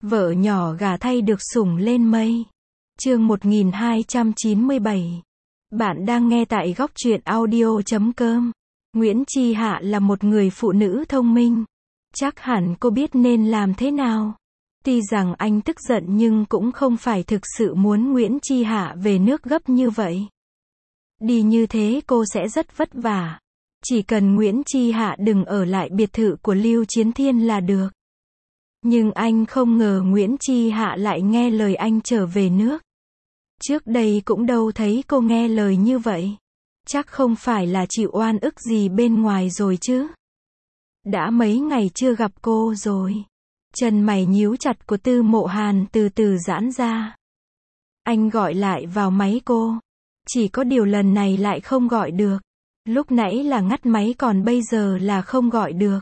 Vợ nhỏ gả thay được sủng lên mây. Chương 1297. Bạn đang nghe tại góc truyện audio.com. Nguyễn Chi Hạ là một người phụ nữ thông minh. Chắc hẳn cô biết nên làm thế nào. Tuy rằng anh tức giận nhưng cũng không phải thực sự muốn Nguyễn Chi Hạ về nước gấp như vậy. Đi như thế cô sẽ rất vất vả. Chỉ cần Nguyễn Chi Hạ đừng ở lại biệt thự của Lưu Chiến Thiên là được. Nhưng anh không ngờ Nguyễn Chi Hạ lại nghe lời anh trở về nước. Trước đây cũng đâu thấy cô nghe lời như vậy. Chắc không phải là chịu oan ức gì bên ngoài rồi chứ. Đã mấy ngày chưa gặp cô rồi. Chân mày nhíu chặt của Tư Mộ Hàn từ từ giãn ra. Anh gọi lại vào máy cô. Chỉ có điều lần này lại không gọi được. Lúc nãy là ngắt máy còn bây giờ là không gọi được.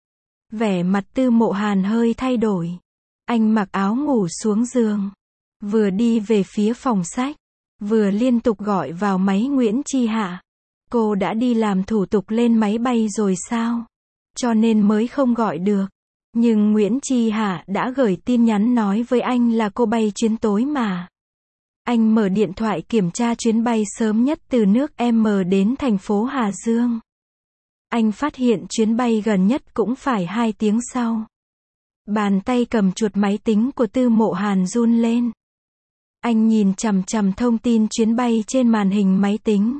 Vẻ mặt Tư Mộ Hàn hơi thay đổi. Anh mặc áo ngủ xuống giường. Vừa đi về phía phòng sách. Vừa liên tục gọi vào máy Nguyễn Chi Hạ. Cô đã đi làm thủ tục lên máy bay rồi sao? Cho nên mới không gọi được. Nhưng Nguyễn Chi Hạ đã gửi tin nhắn nói với anh là cô bay chuyến tối mà. Anh mở điện thoại kiểm tra chuyến bay sớm nhất từ nước M đến thành phố Hà Dương. Anh phát hiện chuyến bay gần nhất cũng phải 2 tiếng sau. Bàn tay cầm chuột máy tính của Tư Mộ Hàn run lên. Anh nhìn chằm chằm thông tin chuyến bay trên màn hình máy tính.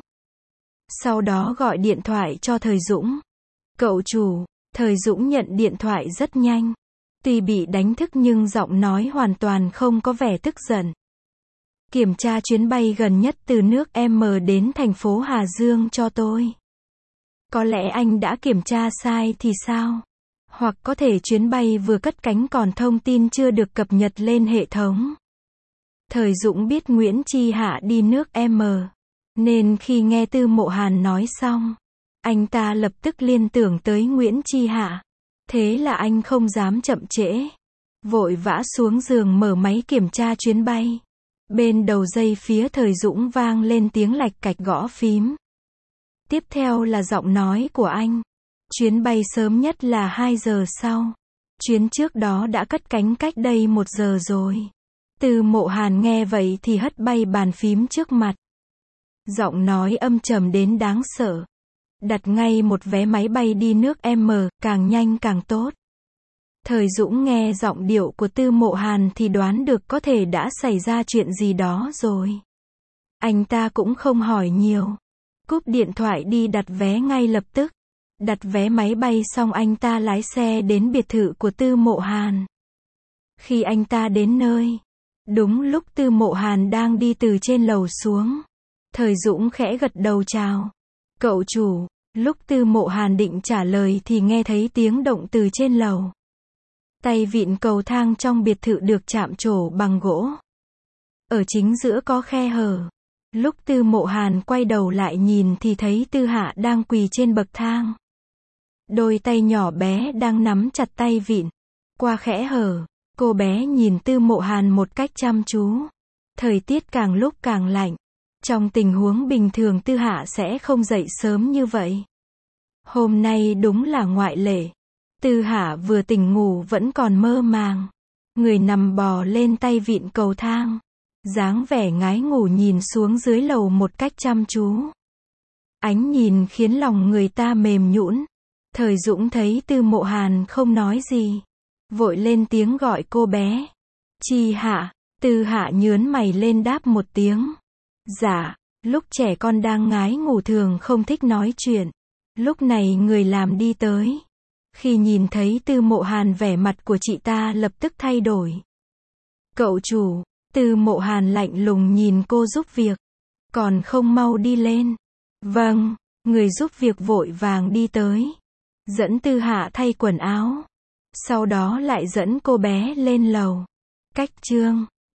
Sau đó gọi điện thoại cho Thời Dũng. Cậu chủ. Thời Dũng nhận điện thoại rất nhanh. Tuy bị đánh thức nhưng giọng nói hoàn toàn không có vẻ tức giận. Kiểm tra chuyến bay gần nhất từ nước M đến thành phố Hà Dương cho tôi. Có lẽ anh đã kiểm tra sai thì sao? Hoặc có thể chuyến bay vừa cất cánh còn thông tin chưa được cập nhật lên hệ thống. Thời Dũng biết Nguyễn Chi Hạ đi nước M. Nên khi nghe Tư Mộ Hàn nói xong, anh ta lập tức liên tưởng tới Nguyễn Chi Hạ. Thế là anh không dám chậm trễ. Vội vã xuống giường mở máy kiểm tra chuyến bay. Bên đầu dây phía Thời Dũng vang lên tiếng lạch cạch gõ phím. Tiếp theo là giọng nói của anh. Chuyến bay sớm nhất là 2 giờ sau. Chuyến trước đó đã cất cánh cách đây 1 giờ rồi. Tư Mộ Hàn nghe vậy thì hất bay bàn phím trước mặt. Giọng nói âm trầm đến đáng sợ. Đặt ngay một vé máy bay đi nước M, càng nhanh càng tốt. Thời Dũng nghe giọng điệu của Tư Mộ Hàn thì đoán được có thể đã xảy ra chuyện gì đó rồi. Anh ta cũng không hỏi nhiều. Cúp điện thoại đi đặt vé ngay lập tức. Đặt vé máy bay xong anh ta lái xe đến biệt thự của Tư Mộ Hàn. Khi anh ta đến nơi, đúng lúc Tư Mộ Hàn đang đi từ trên lầu xuống. Thời Dũng khẽ gật đầu chào. Cậu chủ. Lúc Tư Mộ Hàn định trả lời thì nghe thấy tiếng động từ trên lầu. Tay vịn cầu thang trong biệt thự được chạm trổ bằng gỗ. Ở chính giữa có khe hở. Lúc Tư Mộ Hàn quay đầu lại nhìn thì thấy Tư Hạ đang quỳ trên bậc thang. Đôi tay nhỏ bé đang nắm chặt tay vịn. Qua kẽ hở, cô bé nhìn Tư Mộ Hàn một cách chăm chú. Thời tiết càng lúc càng lạnh. Trong tình huống bình thường Tư Hạ sẽ không dậy sớm như vậy. Hôm nay đúng là ngoại lệ. Tư Hạ vừa tỉnh ngủ vẫn còn mơ màng. Người nằm bò lên tay vịn cầu thang. Dáng vẻ ngái ngủ nhìn xuống dưới lầu một cách chăm chú. Ánh nhìn khiến lòng người ta mềm nhũn. Thời Dũng thấy Tư Mộ Hàn không nói gì. Vội lên tiếng gọi cô bé. Chi Hạ. Tư Hạ nhướn mày lên đáp một tiếng. Dạ, lúc trẻ con đang ngái ngủ thường không thích nói chuyện. Lúc này người làm đi tới. Khi nhìn thấy Tư Mộ Hàn vẻ mặt của chị ta lập tức thay đổi. Cậu chủ. Tư Mộ Hàn lạnh lùng nhìn cô giúp việc. Còn không mau đi lên. Vâng, người giúp việc vội vàng đi tới. Dẫn Tư Hạ thay quần áo. Sau đó lại dẫn cô bé lên lầu. Cách chương